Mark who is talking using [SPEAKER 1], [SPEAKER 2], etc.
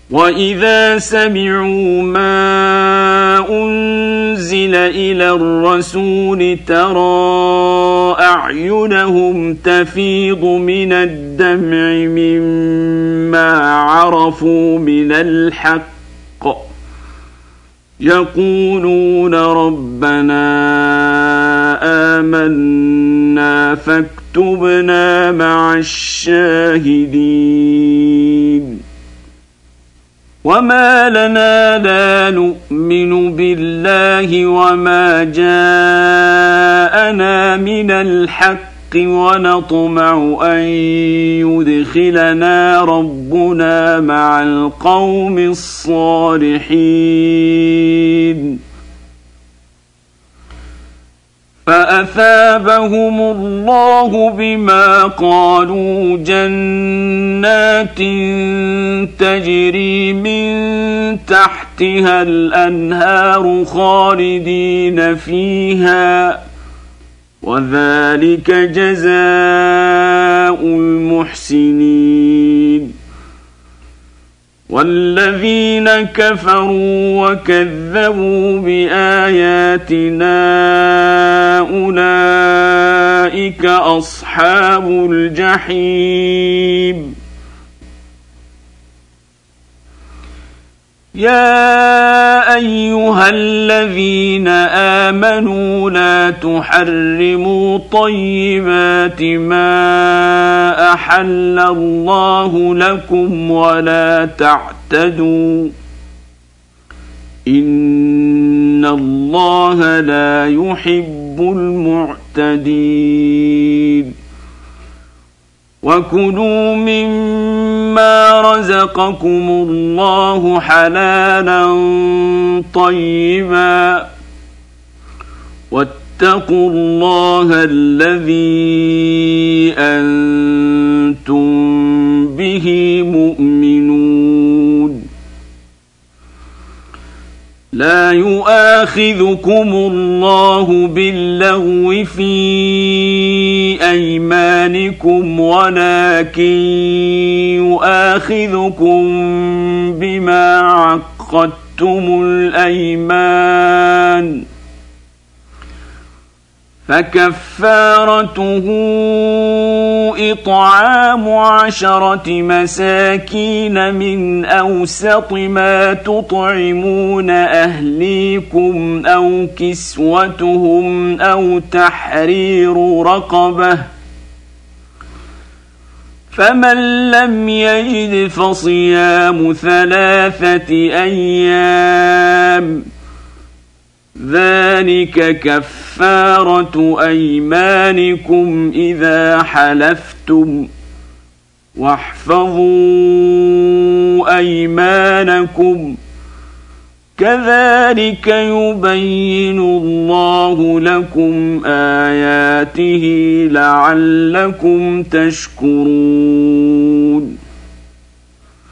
[SPEAKER 1] وإذا سمعوا ما أنزل إلى الرسول ترى أعينهم تفيض من الدمع مما عرفوا من الحق يقولون ربنا آمنا فاكتبنا مع الشاهدين وما لنا لا نؤمن بالله وما جاءنا من الحق ونطمع أن يدخلنا ربنا مع القوم الصالحين فأثابهم الله بما قالوا جنات تجري من تحتها الأنهار خالدين فيها وذلك جزاء المحسنين والذين كفروا وكذبوا بآياتنا أولئك أصحاب الجحيم يا أيها الذين آمنوا لا تحرموا طيبات ما أحل الله لكم ولا تعتدوا إن الله لا يحب المعتدين وكلوا مما رزقكم الله حلالا طيبا واتقوا الله الذي أنتم به مؤمنون لا يؤاخذكم الله باللغو في أيمانكم ولكن يؤاخذكم بما عقدتم الأيمان فكفارته إطعام 10 مساكين من أوسط ما تطعمون أهليكم أو كسوتهم أو تحرير رقبة فمن لم يجد فصيام 3 أيام ذلك كفارة أيمانكم إذا حلفتم واحفظوا أيمانكم كذلك يبين الله لكم آياته لعلكم تشكرون